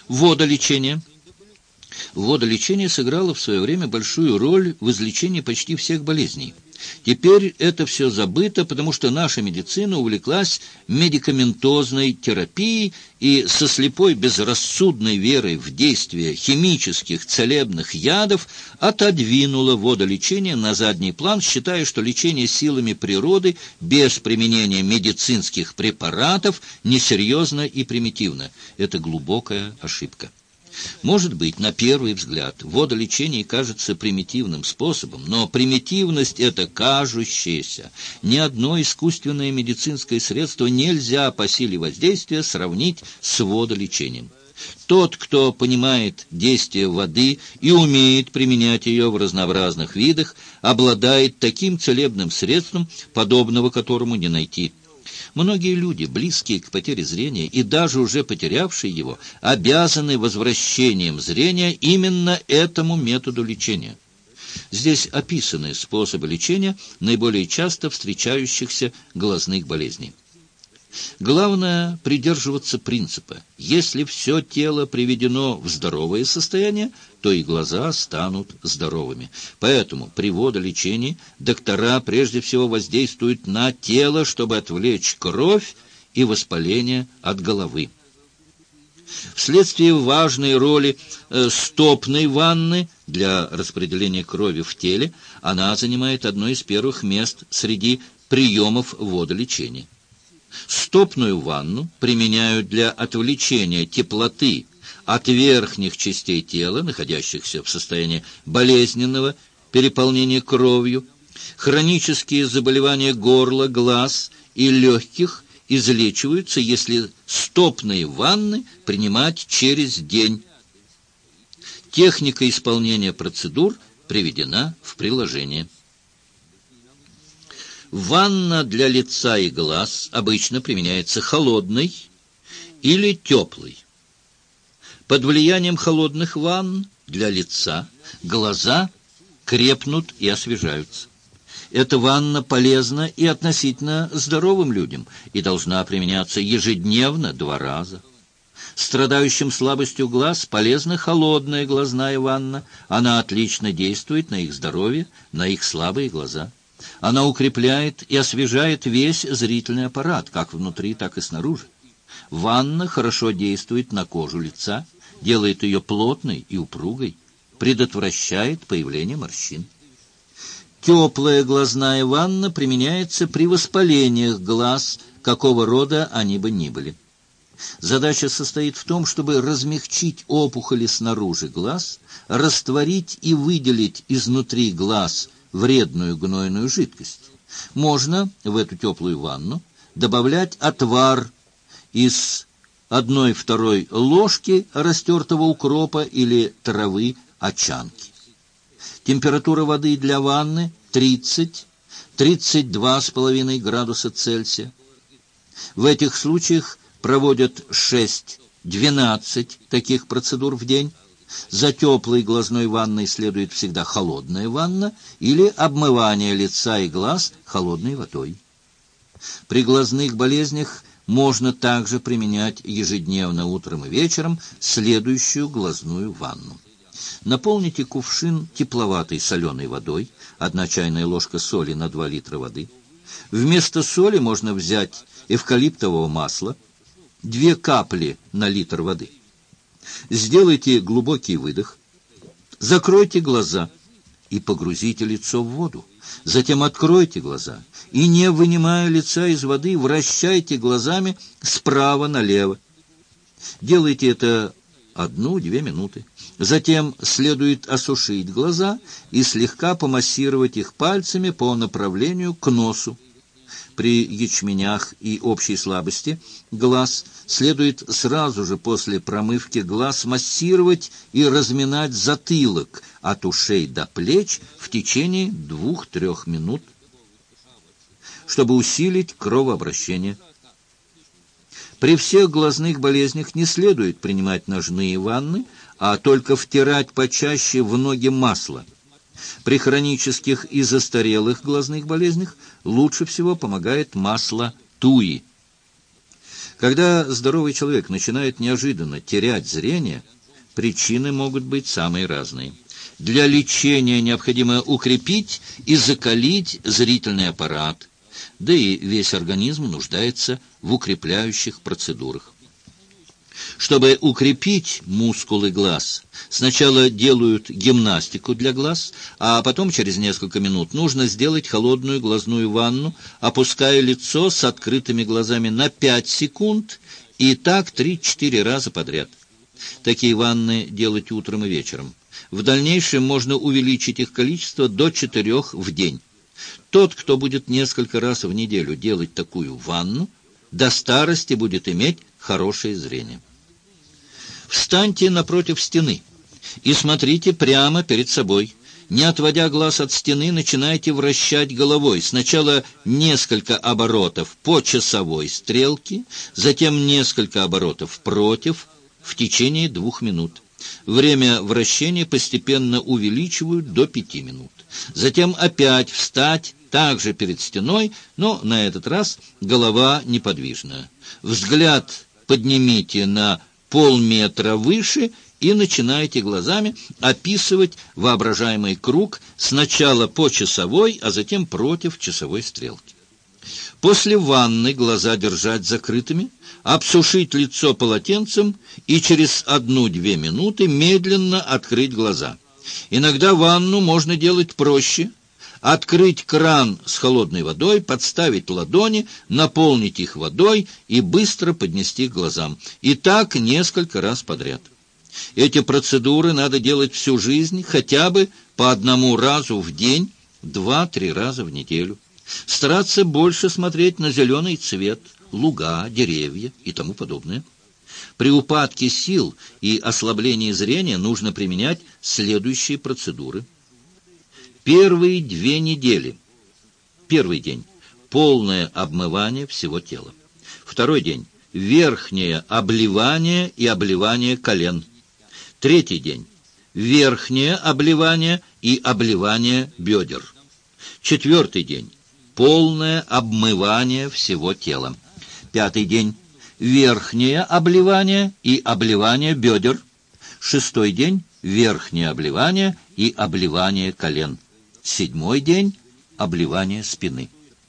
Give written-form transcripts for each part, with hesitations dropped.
Водолечение. Водолечение сыграло в свое время большую роль в излечении почти всех болезней. Теперь это все забыто, потому что наша медицина увлеклась медикаментозной терапией и со слепой безрассудной верой в действие химических целебных ядов отодвинула водолечение на задний план, считая, что лечение силами природы без применения медицинских препаратов несерьезно и примитивно. Это глубокая ошибка. Может быть, на первый взгляд, водолечение кажется примитивным способом, но примитивность — это кажущееся. Ни одно искусственное медицинское средство нельзя по силе воздействия сравнить с водолечением. Тот, кто понимает действие воды и умеет применять ее в разнообразных видах, обладает таким целебным средством, подобного которому не найти. Многие люди, близкие к потере зрения и даже уже потерявшие его, обязаны возвращением зрения именно этому методу лечения. Здесь описаны способы лечения наиболее часто встречающихся глазных болезней. Главное придерживаться принципа: если все тело приведено в здоровое состояние, то и глаза станут здоровыми. Поэтому при водолечении доктора прежде всего воздействуют на тело, чтобы отвлечь кровь и воспаление от головы. Вследствие важной роли стопной ванны для распределения крови в теле, она занимает одно из первых мест среди приемов водолечения. Стопную ванну применяют для отвлечения теплоты от верхних частей тела, находящихся в состоянии болезненного переполнения кровью. Хронические заболевания горла, глаз и легких излечиваются, если стопные ванны принимать через день. Техника исполнения процедур приведена в приложении. Ванна для лица и глаз обычно применяется холодной или теплой. Под влиянием холодных ванн для лица глаза крепнут и освежаются. Эта ванна полезна и относительно здоровым людям и должна применяться ежедневно 2 раза. Страдающим слабостью глаз полезна холодная глазная ванна. Она отлично действует на их здоровье, на их слабые глаза. Она укрепляет и освежает весь зрительный аппарат, как внутри, так и снаружи. Ванна хорошо действует на кожу лица, делает ее плотной и упругой, предотвращает появление морщин. Теплая глазная ванна применяется при воспалениях глаз, какого рода они бы ни были. Задача состоит в том, чтобы размягчить опухоли снаружи глаз, растворить и выделить изнутри глаз вредную гнойную жидкость. Можно в эту теплую ванну добавлять отвар из 1/2 ложки растертого укропа или травы очанки. Температура воды для ванны 30-32,5 градуса Цельсия. В этих случаях проводят 6-12 таких процедур в день. За теплой глазной ванной следует всегда холодная ванна или обмывание лица и глаз холодной водой. При глазных болезнях можно также применять ежедневно утром и вечером следующую глазную ванну. Наполните кувшин тепловатой соленой водой, 1 чайная ложка соли на 2 литра воды. Вместо соли можно взять эвкалиптового масла, 2 капли на литр воды. Сделайте глубокий выдох, закройте глаза и погрузите лицо в воду. Затем откройте глаза и, не вынимая лица из воды, вращайте глазами справа налево. Делайте это 1-2 минуты. Затем следует осушить глаза и слегка помассировать их пальцами по направлению к носу. При ячменях и общей слабости глаз следует сразу же после промывки глаз массировать и разминать затылок от ушей до плеч в течение 2-3 минут, чтобы усилить кровообращение. При всех глазных болезнях не следует принимать ножные ванны, а только втирать почаще в ноги масло. При хронических и застарелых глазных болезнях лучше всего помогает масло туи. Когда здоровый человек начинает неожиданно терять зрение, причины могут быть самые разные. Для лечения необходимо укрепить и закалить зрительный аппарат, да и весь организм нуждается в укрепляющих процедурах. Чтобы укрепить мускулы глаз, сначала делают гимнастику для глаз, а потом через несколько минут нужно сделать холодную глазную ванну, опуская лицо с открытыми глазами на 5 секунд и так 3-4 раза подряд. Такие ванны делать утром и вечером. В дальнейшем можно увеличить их количество до 4 в день. Тот, кто будет несколько раз в неделю делать такую ванну, до старости будет иметь хорошее зрение. Встаньте напротив стены и смотрите прямо перед собой. Не отводя глаз от стены, начинайте вращать головой. Сначала несколько оборотов по часовой стрелке, затем несколько оборотов против в течение 2 минут. Время вращения постепенно увеличивают до 5 минут. Затем опять встать, также перед стеной, но на этот раз голова неподвижная. Взгляд поднимите на полметра выше и начинайте глазами описывать воображаемый круг сначала по часовой, а затем против часовой стрелки. После ванны глаза держать закрытыми, обсушить лицо полотенцем и через 1-2 минуты медленно открыть глаза. Иногда ванну можно делать проще. Открыть кран с холодной водой, подставить ладони, наполнить их водой и быстро поднести к глазам. И так несколько раз подряд. Эти процедуры надо делать всю жизнь, хотя бы по 1 разу в день, 2-3 раза в неделю. Стараться больше смотреть на зеленый цвет, луга, деревья и тому подобное. При упадке сил и ослаблении зрения нужно применять следующие процедуры. Первые 2 недели. Первый день – полное обмывание всего тела. Второй день – верхнее обливание и обливание колен. Третий день – верхнее обливание и обливание бедер. Четвертый день – полное обмывание всего тела. Пятый день – верхнее обливание и обливание бедер. Шестой день – верхнее обливание и обливание колен. 7-й день – обливание спины.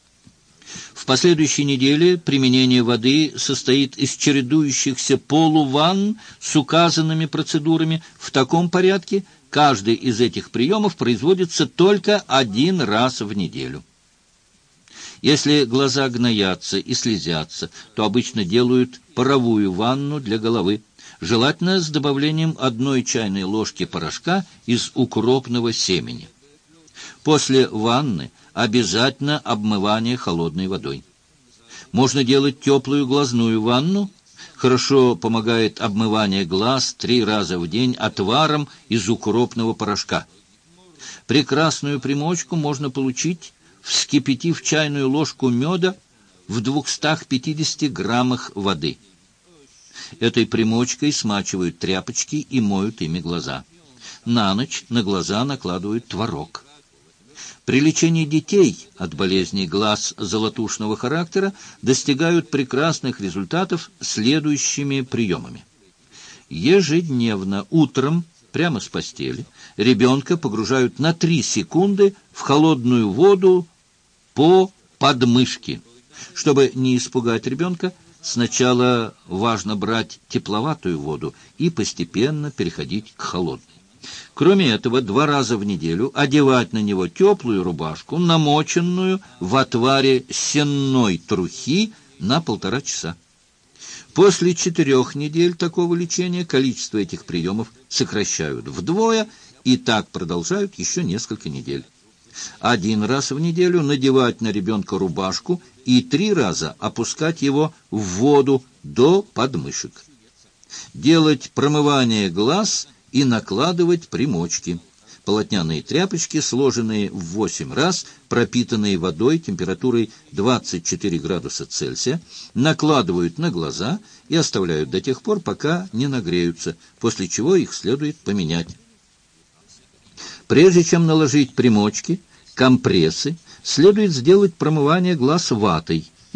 В последующей неделе применение воды состоит из чередующихся полуванн с указанными процедурами. В таком порядке каждый из этих приемов производится только 1 раз в неделю. Если глаза гноятся и слезятся, то обычно делают паровую ванну для головы, желательно с добавлением 1 чайной ложки порошка из укропного семени. После ванны обязательно обмывание холодной водой. Можно делать теплую глазную ванну. Хорошо помогает обмывание глаз 3 раза в день отваром из укропного порошка. Прекрасную примочку можно получить, вскипятив чайную ложку меда в 250 граммах воды. Этой примочкой смачивают тряпочки и моют ими глаза. На ночь на глаза накладывают творог. При лечении детей от болезней глаз золотушного характера достигают прекрасных результатов следующими приемами. Ежедневно утром, прямо с постели, ребенка погружают на 3 секунды в холодную воду по подмышке. Чтобы не испугать ребенка, сначала важно брать тепловатую воду и постепенно переходить к холодной. Кроме этого, 2 раза в неделю одевать на него теплую рубашку, намоченную в отваре сенной трухи на 1,5 часа. После 4 недель такого лечения количество этих приемов сокращают вдвое и так продолжают еще несколько недель. 1 раз в неделю надевать на ребенка рубашку и 3 раза опускать его в воду до подмышек. Делать промывание глаз и накладывать примочки. Полотняные тряпочки, сложенные в 8 раз, пропитанные водой температурой 24 градуса Цельсия, накладывают на глаза и оставляют до тех пор, пока не нагреются, после чего их следует поменять. Прежде чем наложить примочки, компрессы, следует сделать промывание глаз ватой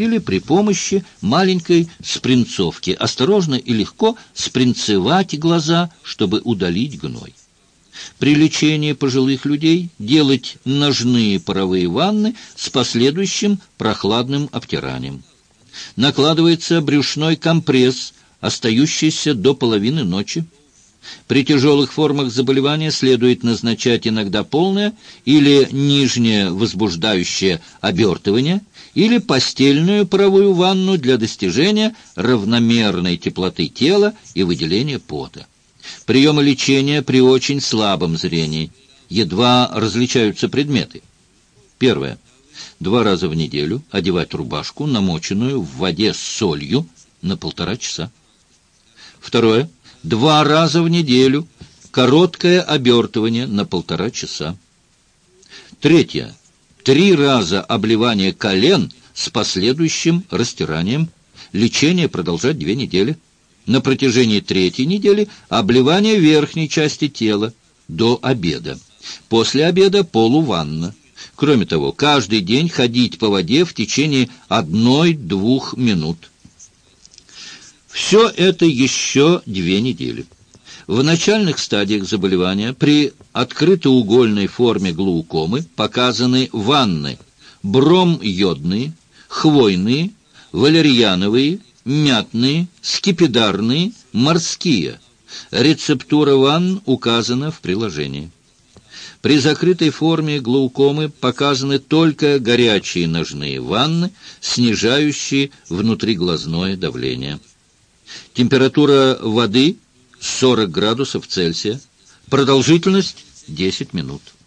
или при помощи маленькой спринцовки осторожно и легко спринцевать глаза, чтобы удалить гной. При лечении пожилых людей делать ножные паровые ванны с последующим прохладным обтиранием. Накладывается брюшной компресс, остающийся до половины ночи. При тяжелых формах заболевания следует назначать иногда полное или нижнее возбуждающее обертывание или постельную паровую ванну для достижения равномерной теплоты тела и выделения пота. Приемы лечения при очень слабом зрении. Едва различаются предметы. Первое. 2 раза в неделю одевать рубашку, намоченную в воде с солью, на 1,5 часа. Второе. 2 раза в неделю короткое обертывание на 1,5 часа. Третье. 3 раза обливание колен с последующим растиранием. Лечение продолжать 2 недели. На протяжении 3-й недели обливание верхней части тела до обеда. После обеда полуванна. Кроме того, каждый день ходить по воде в течение 1-2 минут. Все это еще 2 недели. В начальных стадиях заболевания при открытоугольной форме глаукомы показаны ванны бромйодные, хвойные, валерьяновые, мятные, скипидарные, морские. Рецептура ванн указана в приложении. При закрытой форме глаукомы показаны только горячие ножные ванны, снижающие внутриглазное давление. Температура воды 40 градусов Цельсия. Продолжительность 10 минут.